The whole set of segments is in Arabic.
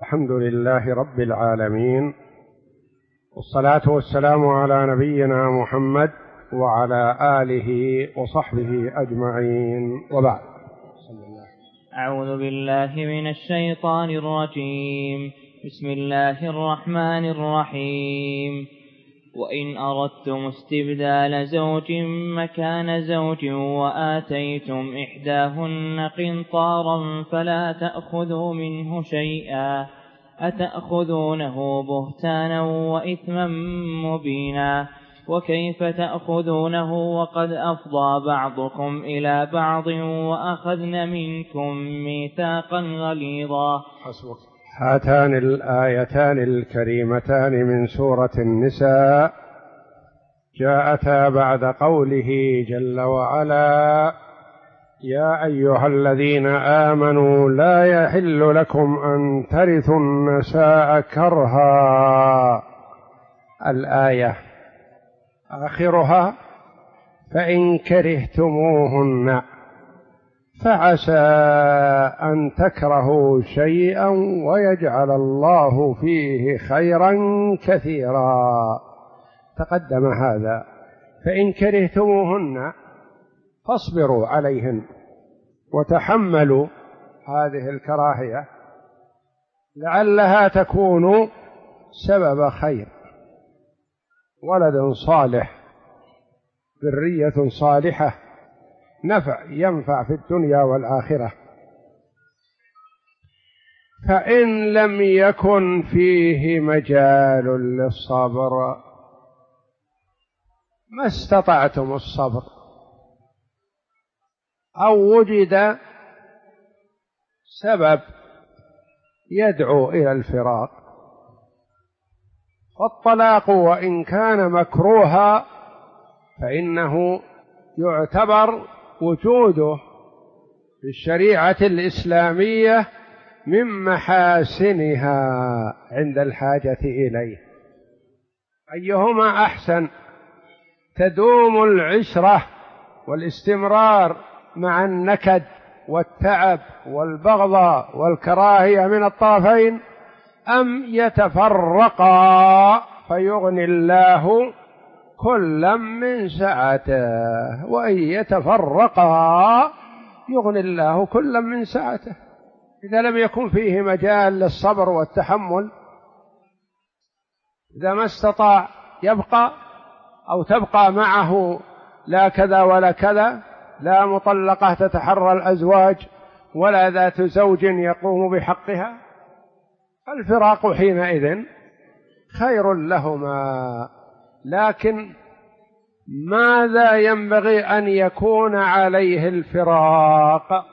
الحمد لله رب العالمين، والصلاة والسلام على نبينا محمد وعلى آله وصحبه أجمعين، وبعد. أعوذ بالله من الشيطان الرجيم. بسم الله الرحمن الرحيم. وإن أردتم استبدال زوج مكان زوج وآتيتم إحداهن قنطارا فلا تأخذوا منه شيئا أتأخذونه بهتانا وإثما مبينا وكيف تأخذونه وقد أفضى بعضكم إلى بعض وأخذن منكم ميثاقا غليظا. هاتان الآيتان الكريمتان من سورة النساء جاءتا بعد قوله جل وعلا: يا أيها الذين آمنوا لا يحل لكم أن ترثوا النساء كرها. الآية آخرها: فإن كرهتموهن فعسى أن تكرهوا شيئا ويجعل الله فيه خيرا كثيرا. تقدم هذا. فإن كرهتموهن فاصبروا عليهن وتحملوا هذه الكراهية لعلها تكون سبب خير، ولد صالح، ذرية صالحة، ينفع في الدنيا والآخرة. فإن لم يكن فيه مجال للصبر، ما استطعتم الصبر، أو وجد سبب يدعو إلى الفراق، فالطلاق وإن كان مكروها فإنه يعتبر وجوده في الشريعة الإسلامية من محاسنها عند الحاجة إليه. أيهما أحسن؟ تدوم العشرة والاستمرار مع النكد والتعب والبغضاء والكراهية من الطرفين، أم يتفرقا فيغني الله كلا من سعته؟ وإن يتفرقا يغني الله كلا من سعته. إذا لم يكن فيه مجال للصبر والتحمل، إذا ما استطاع يبقى أو تبقى معه لا كذا ولا كذا، لا مطلقة تتحرى الأزواج ولا ذات زوج يقوم بحقها، الفراق حينئذ خير لهما. لكن ماذا ينبغي أن يكون عليه الفراق؟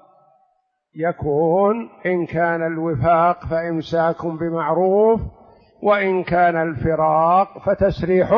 يكون إن كان الوفاق فإمساك بمعروف، وإن كان الفراق فتسريح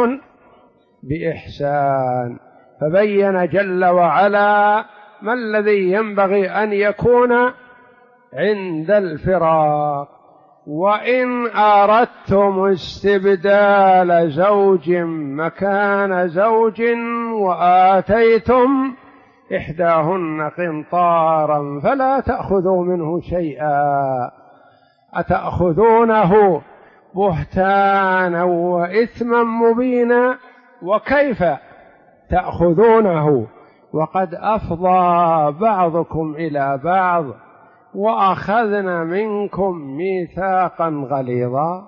بإحسان. فبين جل وعلا ما الذي ينبغي أن يكون عند الفراق. وإن أردتم استبدال زوج مكان زوج وآتيتم إحداهن قنطارا فلا تأخذوا منه شيئا أتأخذونه بهتانا وإثما مبينا وكيف تأخذونه وقد أفضى بعضكم إلى بعض وأخذنا منكم ميثاقا غليظا.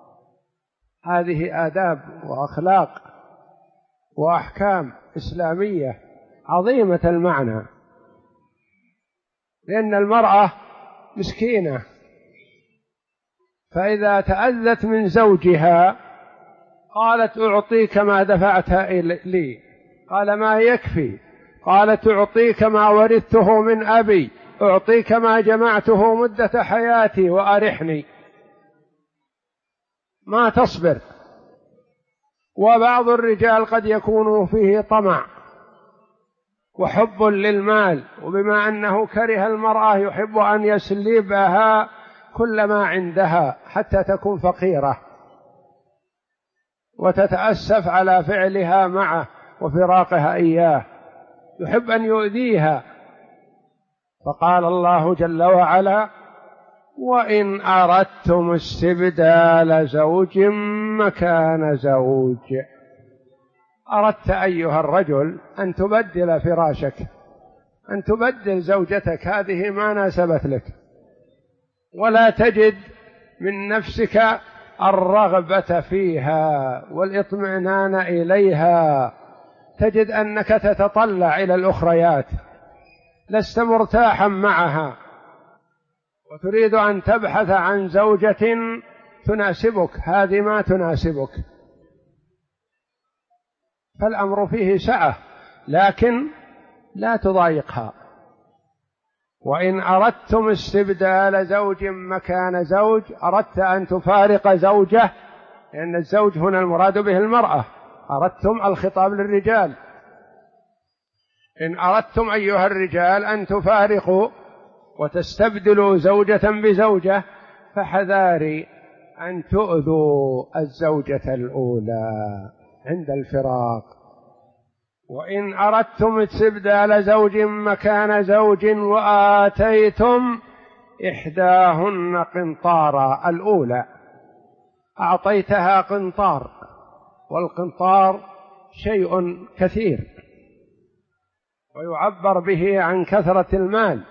هذه آداب وأخلاق وأحكام إسلامية عظيمة المعنى، لأن المرأة مسكينة، فإذا تأذت من زوجها قالت: أعطيك ما دفعت لي، قال: ما يكفي، قالت: أعطيك ما ورثته من أبي، أعطيك ما جمعته مدة حياتي وأرحني. ما تصبر. وبعض الرجال قد يكون فيه طمع وحب للمال، وبما أنه كره المرأة يحب أن يسلبها كل ما عندها حتى تكون فقيرة وتتأسف على فعلها معه وفراقها إياه، يحب أن يؤذيها. فقال الله جل وعلا: وإن أردتم استبدال زوج مكان زوج، أردت أيها الرجل أن تبدل فراشك، أن تبدل زوجتك، هذه ما ناسبت لك، ولا تجد من نفسك الرغبة فيها والاطمئنان إليها، تجد أنك تتطلع إلى الأخريات، لست مرتاحا معها، وتريد أن تبحث عن زوجة تناسبك، هذه ما تناسبك، فالأمر فيه سعة، لكن لا تضايقها. وإن أردتم استبدال زوج مكان زوج، أردت أن تفارق زوجة، لأن الزوج هنا المراد به المرأة، أردتم الخطاب للرجال، إن أردتم أيها الرجال أن تفارقوا وتستبدلوا زوجة بزوجة فحذاري أن تؤذوا الزوجة الأولى عند الفراق. وإن أردتم استبدال زوج مكان زوج وآتيتم إحداهن قنطارا، الأولى أعطيتها قنطار، والقنطار شيء كثير ويعبر به عن كثرة المال.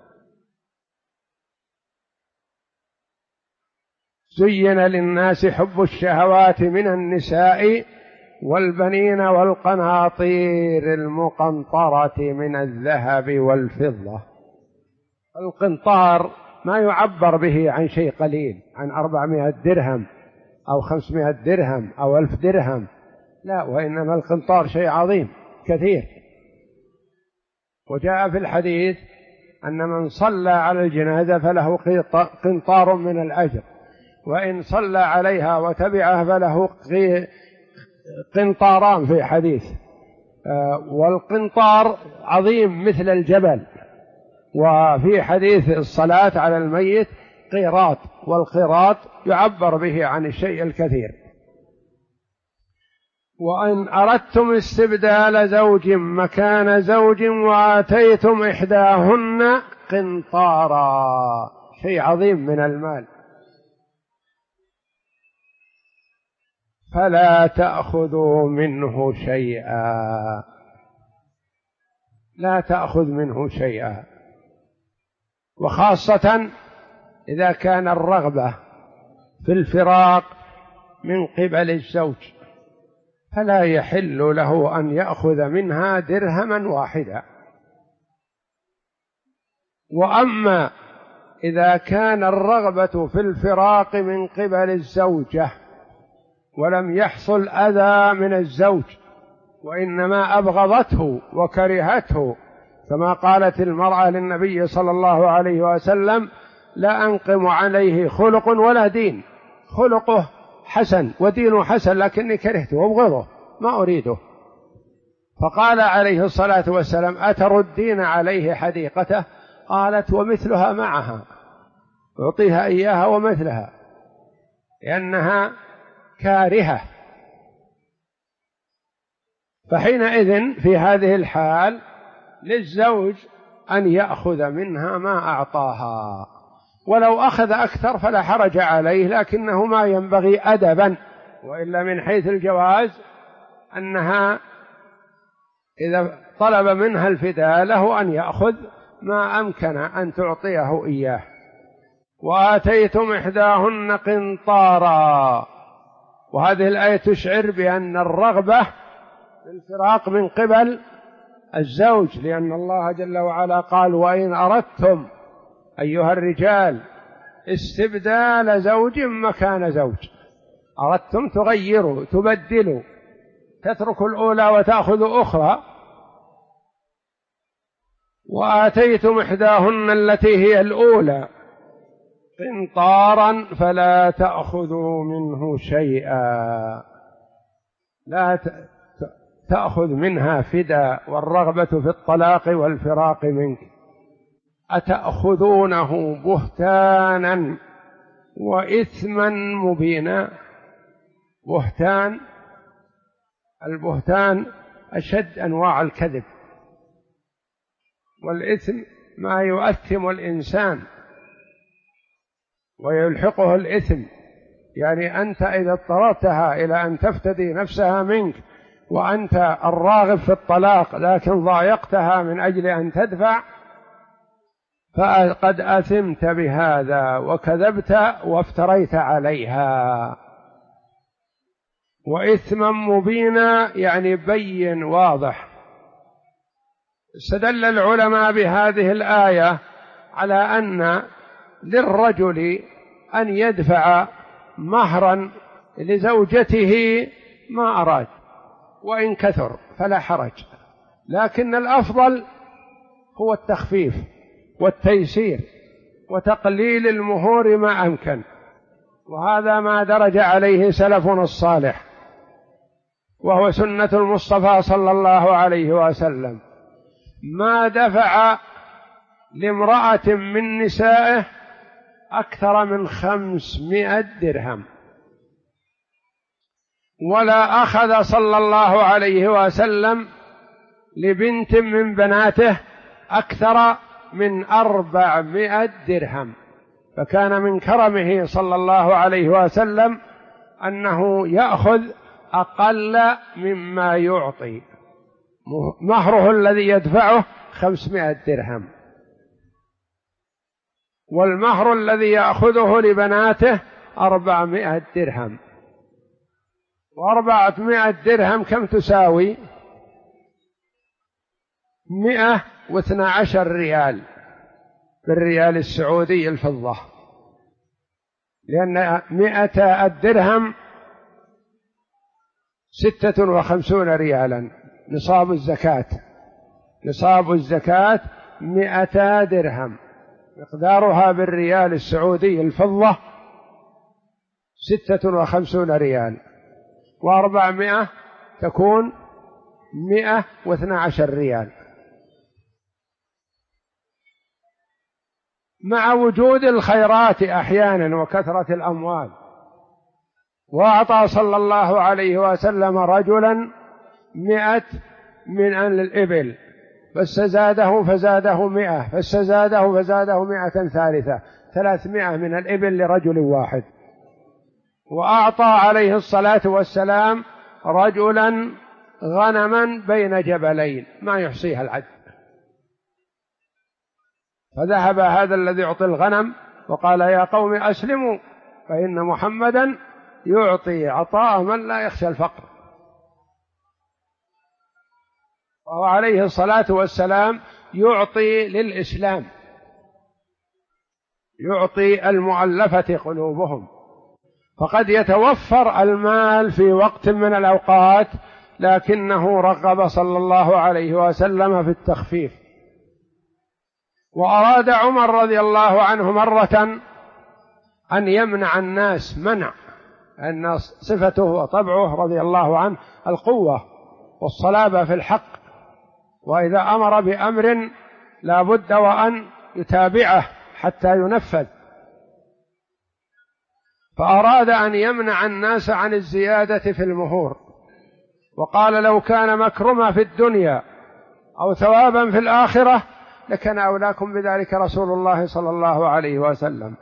زين للناس حب الشهوات من النساء والبنين والقناطير المقنطرة من الذهب والفضة. القنطار ما يعبر به عن شيء قليل، عن 400 درهم أو 500 درهم أو 1000 درهم، لا، وإنما القنطار شيء عظيم كثير. وجاء في الحديث أن من صلى على الجنازة فله قنطار من الأجر، وإن صلى عليها وتبعها فله قنطاران في حديث. والقنطار عظيم مثل الجبل. وفي حديث الصلاة على الميت قيراط، والقيراط يعبر به عن الشيء الكثير. وإن أردتم استبدال زوج مكان زوج وآتيتم إحداهن قنطارا، شيء عظيم من المال، فلا تأخذوا منه شيئا، لا تأخذ منه شيئا. وخاصة إذا كان الرغبة في الفراق من قبل الزوج، فلا يحل له أن يأخذ منها درهما واحدا. وأما إذا كان الرغبة في الفراق من قبل الزوجة ولم يحصل أذى من الزوج، وإنما أبغضته وكرهته، كما قالت المرأة للنبي صلى الله عليه وسلم: لا أنقم عليه خلق ولا دين، خلقه حسن ودينه حسن لكني كرهته وابغضه ما أريده. فقال عليه الصلاة والسلام: أتردين عليه حديقته؟ قالت: ومثلها معها، أعطيها إياها ومثلها، لأنها كارهة. فحينئذ في هذه الحال للزوج أن يأخذ منها ما أعطاها، ولو أخذ أكثر فلا حرج عليه، لكنه ما ينبغي أدبا. وإلا من حيث الجواز أنها إذا طلب منها الفداء له أن يأخذ ما أمكن أن تعطيه إياه. وآتيتم إحداهن قنطارا، وهذه الآية تشعر بأن الرغبة في الفراق من قبل الزوج، لأن الله جل وعلا قال: وإن أردتم أيها الرجال استبدال زوج مكان زوج، أردتم تغيروا تبدلوا، تتركوا الأولى وتأخذوا أخرى. وآتيتم إحداهن التي هي الأولى قنطارا فلا تأخذوا منه شيئا، لا تأخذ منها فداء، والرغبة في الطلاق والفراق منك. أتأخذونه بهتانا وإثما مبينا. بهتان، البهتان أشد أنواع الكذب، والإثم ما يؤثم الإنسان. ويلحقه الإثم. يعني أنت إذا اضطررتها إلى أن تفتدي نفسها منك وأنت الراغب في الطلاق لكن ضايقتها من أجل أن تدفع، فقد أثمت بهذا وكذبت وافتريت عليها، وإثما مبينا يعني بين واضح. استدل العلماء بهذه الآية على أن للرجل أن يدفع مهرا لزوجته ما أراد وإن كثر فلا حرج، لكن الأفضل هو التخفيف والتيسير وتقليل المهور ما أمكن، وهذا ما درج عليه سلفنا الصالح، وهو سنة المصطفى صلى الله عليه وسلم. ما دفع لامرأة من نسائه أكثر من 500 درهم، ولا أخذ صلى الله عليه وسلم لبنت من بناته أكثر من 400 درهم. فكان من كرمه صلى الله عليه وسلم أنه يأخذ أقل مما يعطي. مهره الذي يدفعه 500 درهم، والمهر الذي يأخذه لبناته 400 درهم. و400 درهم كم تساوي؟ 112 ريال بالريال السعودي الفضة، لأن 100 الدرهم 56 ريالا نصاب الزكاة. نصاب الزكاة 200 درهم، مقدارها بالريال السعودي الفضة 56 ريال، و400 تكون 112 ريال. مع وجود الخيرات أحيانا وكثرة الأموال. وأعطى صلى الله عليه وسلم رجلا 100 من الإبل، فاستزاده فزاده 100، فاستزاده فزاده 100 ثالثة، 300 من الإبل لرجل واحد. وأعطى عليه الصلاة والسلام رجلا غنما بين جبلين ما يحصيها العد، فذهب هذا الذي يعطي الغنم وقال يا قوم أسلموا فإن محمدا يعطي عطاء من لا يخشى الفقر. وهو عليه الصلاة والسلام يعطي للإسلام، يعطي المؤلفة قلوبهم، فقد يتوفر المال في وقت من الأوقات، لكنه رغب صلى الله عليه وسلم في التخفيف. وأراد عمر رضي الله عنه مرة أن يمنع الناس منع، أن صفته وطبعه رضي الله عنه القوة والصلابة في الحق، وإذا أمر بأمر لا بد وأن يتابعه حتى ينفذ. فأراد أن يمنع الناس عن الزيادة في المهور، وقال لو كان مكرمة في الدنيا أو ثوابا في الآخرة لكان أولاكم بذلك رسول الله صلى الله عليه وسلم.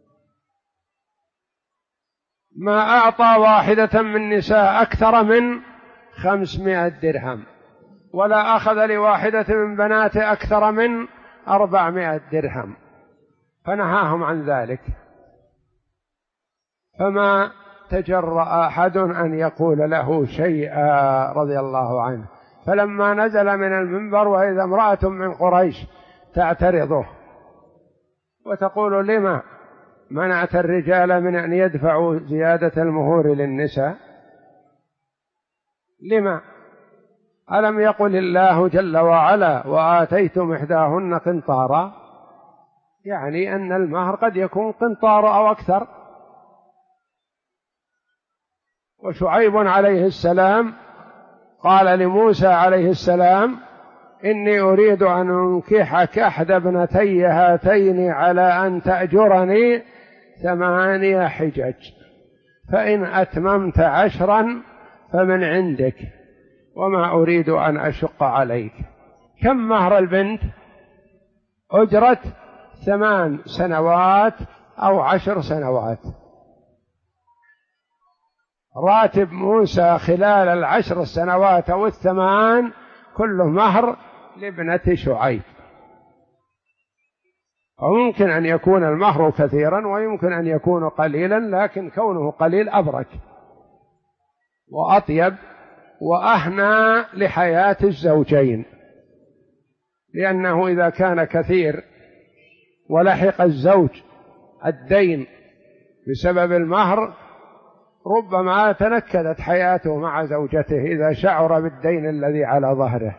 ما أعطى واحدة من نساء أكثر من 500 درهم، ولا أخذ لواحدة من بناته أكثر من 400 درهم، فنهاهم عن ذلك. فما تجرأ أحد أن يقول له شيئا رضي الله عنه. فلما نزل من المنبر وإذا امرأة من قريش تعترضه وتقول لما منعت الرجال من أن يدفعوا زيادة المهور للنساء؟ لما؟ ألم يقل الله جل وعلا وآتيتم إحداهن قنطارا؟ يعني أن المهر قد يكون قنطار أو أكثر. وشعيب عليه السلام قال لموسى عليه السلام إني أريد أن أنكحك إحدى ابنتي هاتين على أن تأجرني 8 حجج، فإن أتممت 10 فمن عندك، وما أريد أن أشق عليك. كم مهر البنت؟ أجرة 8 سنوات أو 10 سنوات. راتب موسى خلال 10 سنوات أو 8 كله مهر لابنة شعيب. وممكن أن يكون المهر كثيرا ويمكن أن يكون قليلا، لكن كونه قليل أبرك وأطيب وأهنى لحياة الزوجين، لأنه إذا كان كثير ولحق الزوج الدين بسبب المهر ربما تنكدت حياته مع زوجته إذا شعر بالدين الذي على ظهره.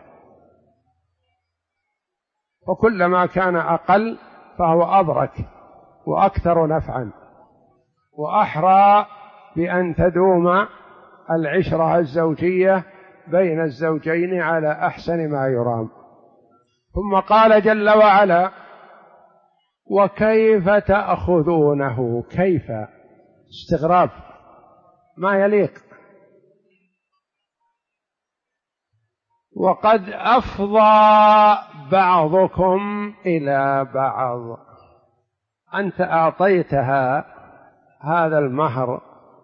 وكلما كان أقل فهو أبرك وأكثر نفعا وأحرى بأن تدوم العشرة الزوجية بين الزوجين على أحسن ما يرام. ثم قال جل وعلا: وكيف تأخذونه؟ كيف استغراب ما يليق. وقد أفضى بعضكم إلى بعض. أنت أعطيتها هذا المهر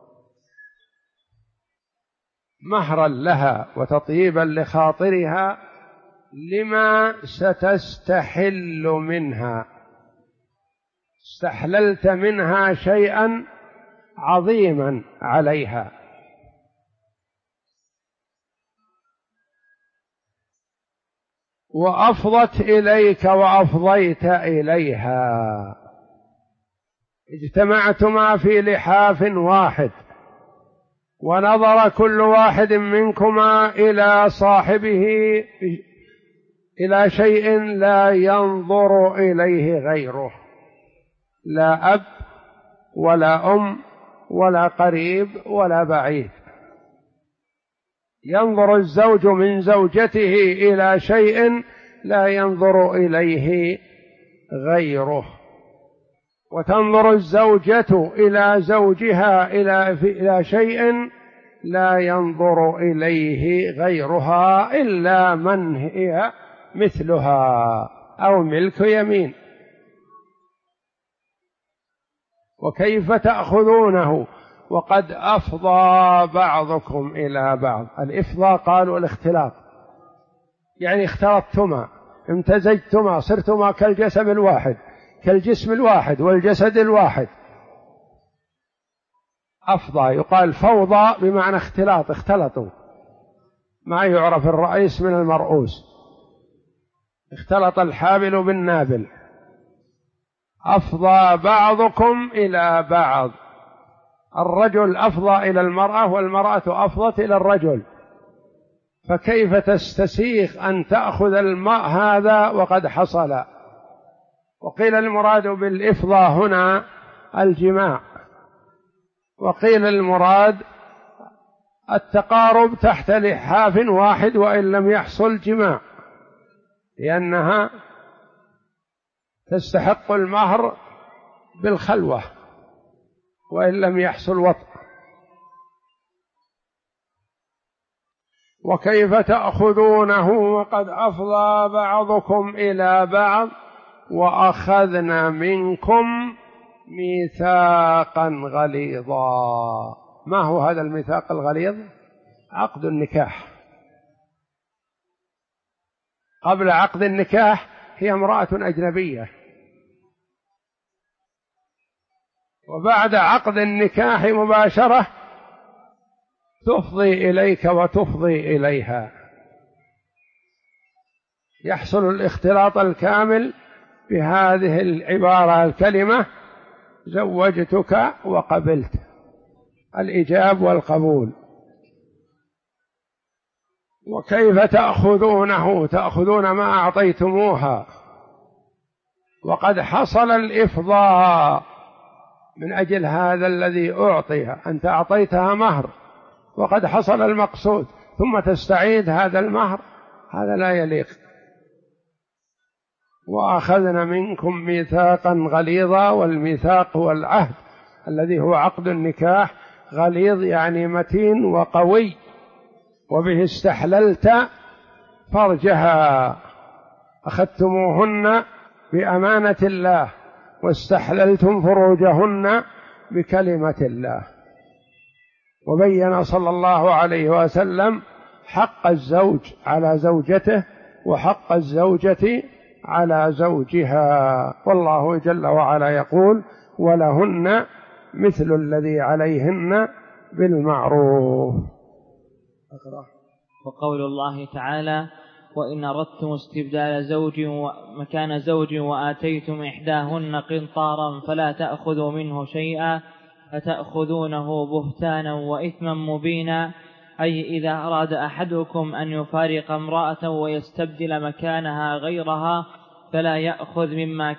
مهرا لها وتطيبا لخاطرها لما ستستحل منها، استحللت منها شيئا عظيما عليها. وأفضت إليك وأفضيت إليها، اجتمعتما في لحاف واحد ونظر كل واحد منكما إلى صاحبه إلى شيء لا ينظر إليه غيره، لا أب ولا أم ولا قريب ولا بعيد. ينظر الزوج من زوجته إلى شيء لا ينظر إليه غيره، وتنظر الزوجة إلى زوجها إلى شيء لا ينظر إليه غيرها إلا من هي مثلها أو ملك يمين. وكيف تأخذونه وقد أفضى بعضكم إلى بعض. الإفضاء قالوا الاختلاط، يعني اختلطتما، امتزجتما، صرتما كالجسم الواحد، كالجسم الواحد والجسد الواحد. أفضى يقال فوضى بمعنى اختلاط، اختلطوا، ما يعرف الرئيس من المرؤوس، اختلط الحابل بالنابل. أفضى بعضكم إلى بعض، الرجل أفضى إلى المرأة والمرأة أفضت إلى الرجل، فكيف تستسيغ أن تأخذ الماء هذا وقد حصل؟ وقيل المراد بالإفضاء هنا الجماع، وقيل المراد التقارب تحت لحاف واحد وإن لم يحصل جماع، لأنها تستحق المهر بالخلوة وإن لم يحصل وطء. وكيف تأخذونه وقد أفضى بعضكم إلى بعض وأخذنا منكم ميثاقا غليظا. ما هو هذا الميثاق الغليظ؟ عقد النكاح. قبل عقد النكاح هي امرأة أجنبية، وبعد عقد النكاح مباشرة تفضي إليك وتفضي إليها، يحصل الاختلاط الكامل بهذه العبارة الكلمة: زوجتك وقبلت، الإجاب والقبول. وكيف تأخذونه؟ تأخذون ما أعطيتموها وقد حصل الإفضاء من أجل هذا الذي أعطي، أنت أعطيتها مهر وقد حصل المقصود ثم تستعيد هذا المهر، هذا لا يليق. وأخذنا منكم ميثاقا غليظا، والميثاق هو العهد الذي هو عقد النكاح. غليظ يعني متين وقوي، وبه استحللت فرجها، أخذتموهن بأمانة الله واستحللتم فروجهن بكلمة الله. وبين صلى الله عليه وسلم حق الزوج على زوجته وحق الزوجة على زوجها، والله جل وعلا يقول: ولهن مثل الذي عليهن بالمعروف. وقول الله تعالى: وإن أردتم استبدال زوج مكان زوج وآتيتم إحداهن قنطارا فلا تأخذوا منه شيئا أتأخذونه بهتانا وإثما مبينا، أي إذا أراد أحدكم أن يفارق امرأة ويستبدل مكانها غيرها فلا يأخذ مما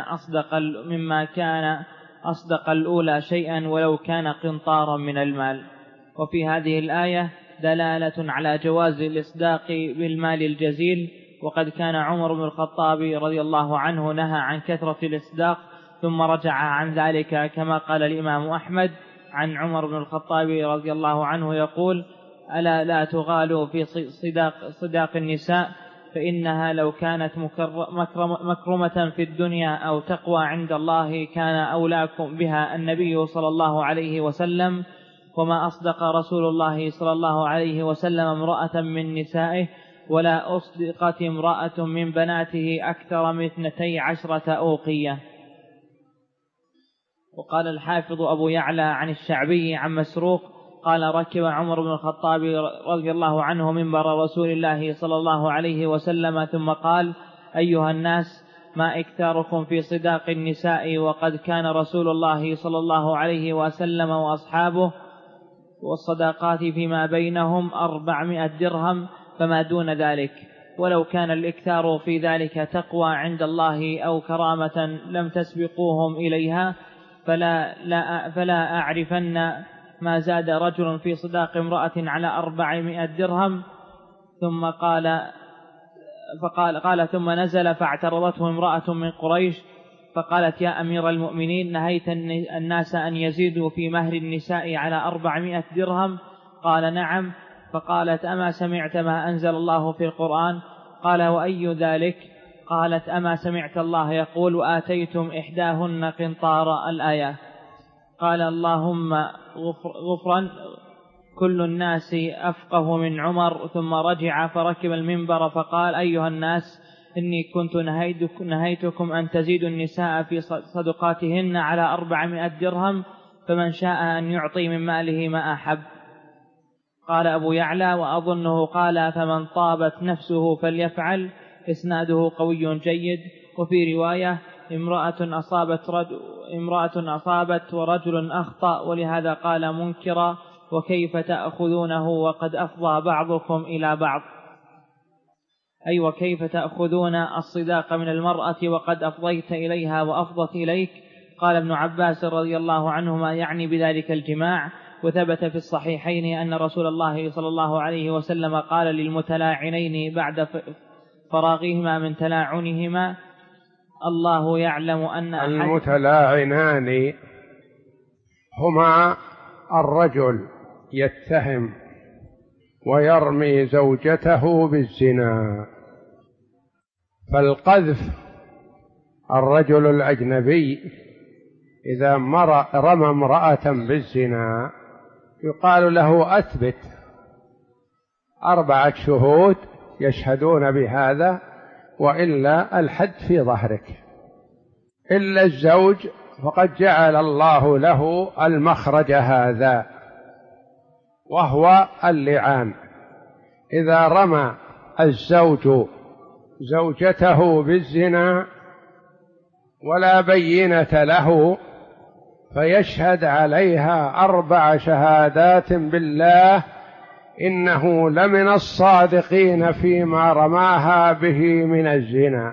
كان أصدق الأولى شيئا ولو كان قنطارا من المال. وفي هذه الآية دلالة على جواز الإصداق بالمال الجزيل، وقد كان عمر بن الخطاب رضي الله عنه نهى عن كثرة الإصداق ثم رجع عن ذلك، كما قال الإمام أحمد عن عمر بن الخطاب رضي الله عنه يقول: ألا لا تغالوا في صداق النساء، فإنها لو كانت مكرمة في الدنيا أو تقوى عند الله كان أولاكم بها النبي صلى الله عليه وسلم، وما أصدق رسول الله صلى الله عليه وسلم امرأة من نسائه، ولا أصدقت امرأة من بناته أكثر من 12 أوقية. وقال الحافظ أبو يعلى عن الشعبي عن مسروق قال: ركب عمر بن الخطاب رضي الله عنه منبر رسول الله صلى الله عليه وسلم ثم قال: أيها الناس، ما إكثاركم في صداق النساء، وقد كان رسول الله صلى الله عليه وسلم وأصحابه والصداقات فيما بينهم 400 درهم فما دون ذلك، ولو كان الإكثار في ذلك تقوى عند الله أو كرامة لم تسبقوهم إليها فلا أعرفن ما زاد رجل في صداق امرأة على 400 درهم. ثم قال ثم نزل فاعترضته امرأة من قريش فقالت: يا أمير المؤمنين، نهيت الناس أن يزيدوا في مهر النساء على 400 درهم. قال: نعم. فقالت: أما سمعت ما أنزل الله في القرآن؟ قال: وأي ذلك؟ قالت: أما سمعت الله يقول: وآتيتم إحداهن قنطار الآية. قال: اللهم غفرا، كل الناس أفقه من عمر. ثم رجع فركب المنبر فقال: أيها الناس، إني كنت نهيتكم أن تزيدوا النساء في صدقاتهن على 400 درهم، فمن شاء أن يعطي من ماله ما أحب. قال أبو يعلى: وأظنه قال: فمن طابت نفسه فليفعل. إسناده قوي جيد. وفي رواية: امرأة أصابت ورجل أخطأ، ولهذا قال منكرا: وكيف تأخذونه وقد أفضى بعضكم إلى بعض، أي وكيف تأخذون الصداق من المرأة وقد أفضيت إليها وأفضت إليك. قال ابن عباس رضي الله عنهما: يعني بذلك الجماع. وثبت في الصحيحين أن رسول الله صلى الله عليه وسلم قال للمتلاعنين بعد فراغهما من تلاعنهما: الله يعلم أن المتلاعنان هما الرجل يتهم ويرمي زوجته بالزنا. فالقذف الرجل الأجنبي إذا رمى امرأة بالزنا يقال له: أثبت 4 شهود يشهدون بهذا، وإلا الحد في ظهرك. إلا الزوج فقد جعل الله له المخرج هذا، وهو اللعان. إذا رمى الزوج زوجته بالزنا ولا بينة له فيشهد عليها 4 شهادات بالله إنه لمن الصادقين فيما رماها به من الزنا،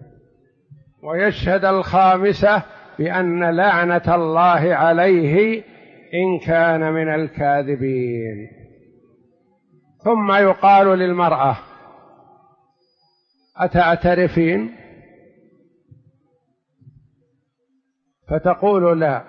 ويشهد الخامسة بأن لعنة الله عليه إن كان من الكاذبين. ثم يقال للمرأة: أتعترفين؟ فتقول: لا.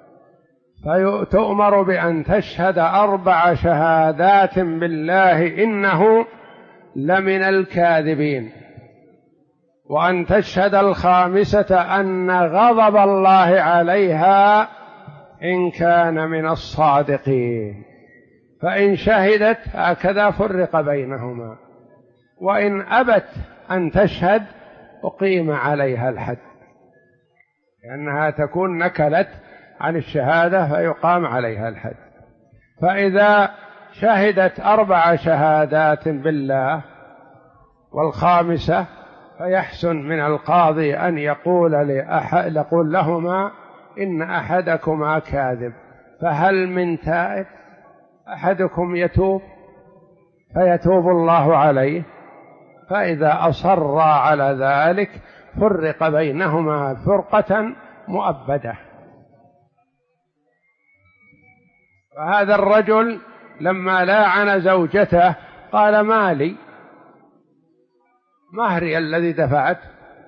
فتؤمر بأن تشهد 4 شهادات بالله إنه لمن الكاذبين، وأن تشهد الخامسة أن غضب الله عليها إن كان من الصادقين. فإن شهدت هكذا فرق بينهما، وإن أبت أن تشهد أقيم عليها الحد، لأنها تكون نكلت عن الشهادة فيقام عليها الحد. فإذا شهدت 4 شهادات بالله والخامسة فيحسن من القاضي أن يقول لهما إن أحدكما كاذب، فهل من تائب؟ أحدكم يتوب فيتوب الله عليه. فإذا أصر على ذلك فرق بينهما فرقة مؤبدة. فهذا الرجل لما لاعن زوجته قال: ما لي، مهري الذي دفعت.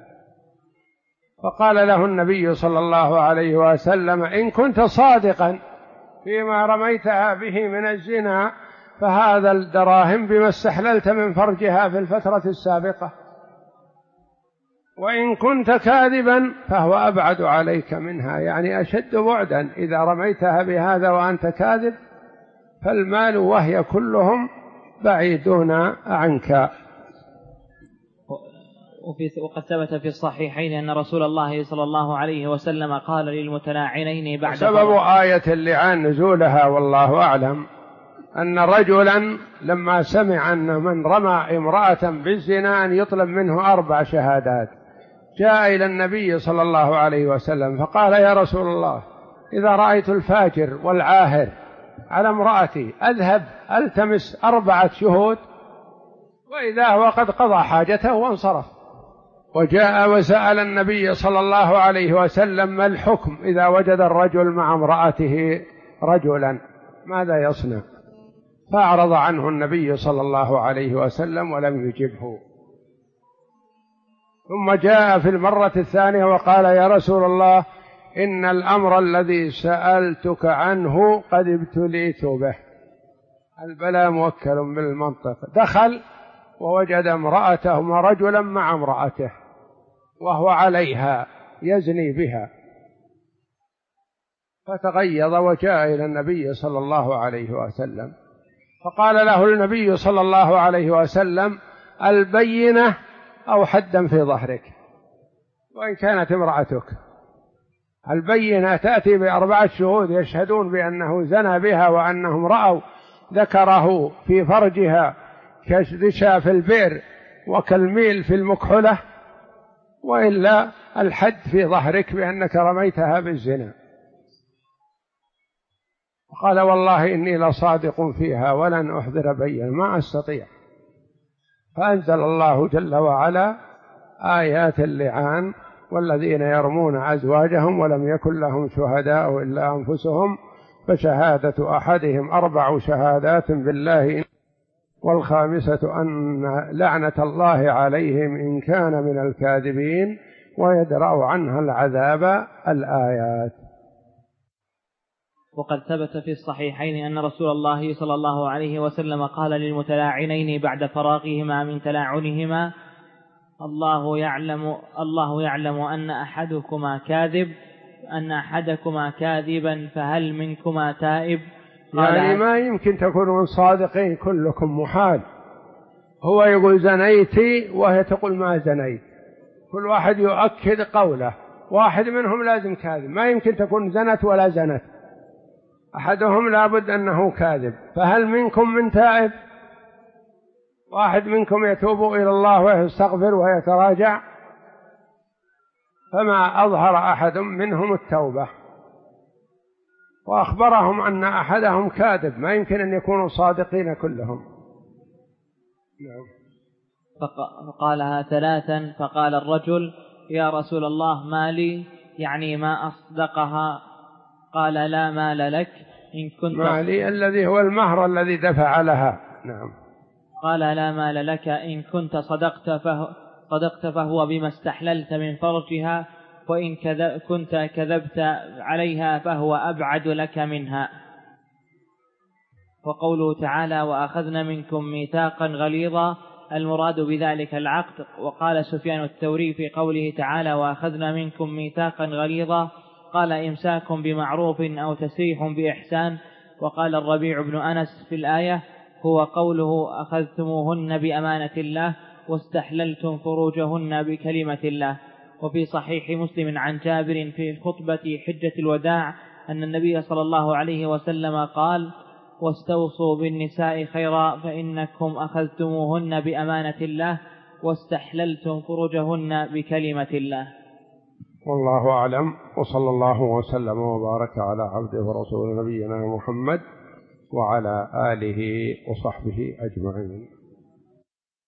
فقال له النبي صلى الله عليه وسلم: إن كنت صادقا فيما رميتها به من الزنا فهذا الدراهم بما استحللت من فرجها في الفترة السابقة، وإن كنت كاذبا فهو أبعد عليك منها، يعني أشد بعدا. إذا رميتها بهذا وأنت كاذب فالمال وهي كلهم بعيدون عنك. وقد ثبت في الصحيحين أن رسول الله صلى الله عليه وسلم قال للمتلاعنين بعد سبب آية اللعان نزولها والله أعلم أن رجلا لما سمع أن من رمى امرأة بالزنا أن يطلب منه 4 شهادات جاء إلى النبي صلى الله عليه وسلم فقال: يا رسول الله، إذا رأيت الفاجر والعاهر على امرأتي أذهب ألتمس 4 شهود، وإذا هو قد قضى حاجته وانصرف. وجاء وسأل النبي صلى الله عليه وسلم: ما الحكم إذا وجد الرجل مع امرأته رجلا ماذا يصنع؟ فأعرض عنه النبي صلى الله عليه وسلم ولم يجبه. ثم جاء في المرة الثانية وقال: يا رسول الله، إن الأمر الذي سألتك عنه قد ابتليت به. البلاء موكل بالمنطق. دخل ووجد امرأته ورجلا مع امرأته وهو عليها يزني بها، فتغيظ وجاء إلى النبي صلى الله عليه وسلم فقال له النبي صلى الله عليه وسلم: البينة أو حدا في ظهرك، وإن كانت امرأتك. البينة تأتي ب4 شهود يشهدون بأنه زنى بها وأنهم رأوا ذكره في فرجها كالرشا في البئر وكالميل في المكحلة، وإلا الحد في ظهرك بأنك رميتها بالزنا. قال: والله إني لصادق فيها ولن أحضر بينة، ما أستطيع. فأنزل الله جل وعلا آيات اللعان: والذين يرمون أزواجهم ولم يكن لهم شهداء إلا أنفسهم فشهادة أحدهم 4 شهادات بالله والخامسة أن لعنة الله عليهم إن كان من الكاذبين ويدرأ عنها العذاب. الآيات. وقد ثبت في الصحيحين أن رسول الله صلى الله عليه وسلم قال للمتلاعنين بعد فراغهما من تلاعنهما: الله يعلم أن أحدكما كاذبا فهل منكما تائب؟ يعني ما يمكن تكونوا صادقين كلكم، محال. هو يقول زنيتي وهي تقول ما زنيت، كل واحد يؤكد قوله، واحد منهم لازم كاذب، ما يمكن تكون زنت ولا زنت، أحدهم لابد أنه كاذب. فهل منكم من تائب؟ واحد منكم يتوب إلى الله ويستغفر ويتراجع؟ فما أظهر أحد منهم التوبة، وأخبرهم أن أحدهم كاذب، ما يمكن أن يكونوا صادقين كلهم. فقالها 3. فقال الرجل: يا رسول الله، ما لي، يعني ما أصدقها؟ قال: لا مال لك إن كنت مالي الذي هو المهر الذي دفع لها. نعم. قال: لا مال لك إن كنت صدقت فهو بما استحللت من فرجها، وإن كنت كذبت عليها فهو أبعد لك منها. وقوله تعالى: وأخذنا منكم ميثاقا غليظا، المراد بذلك العقد. وقال سفيان الثوري في قوله تعالى وأخذنا منكم ميثاقا غليظا قال إمساك بمعروف أو تسريح بإحسان. وقال الربيع بن أنس في الآية هو قوله أخذتموهن بأمانة الله واستحللتم فروجهن بكلمة الله. وفي صحيح مسلم عن جابر في خطبة حجة الوداع أن النبي صلى الله عليه وسلم قال واستوصوا بالنساء خيرا فإنكم أخذتموهن بأمانة الله واستحللتم فروجهن بكلمة الله. والله أعلم، وصلى الله وسلم وبارك على عبده ورسوله نبينا محمد وعلى آله وصحبه أجمعين.